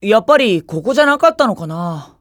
やっぱりここじゃなかったのかな。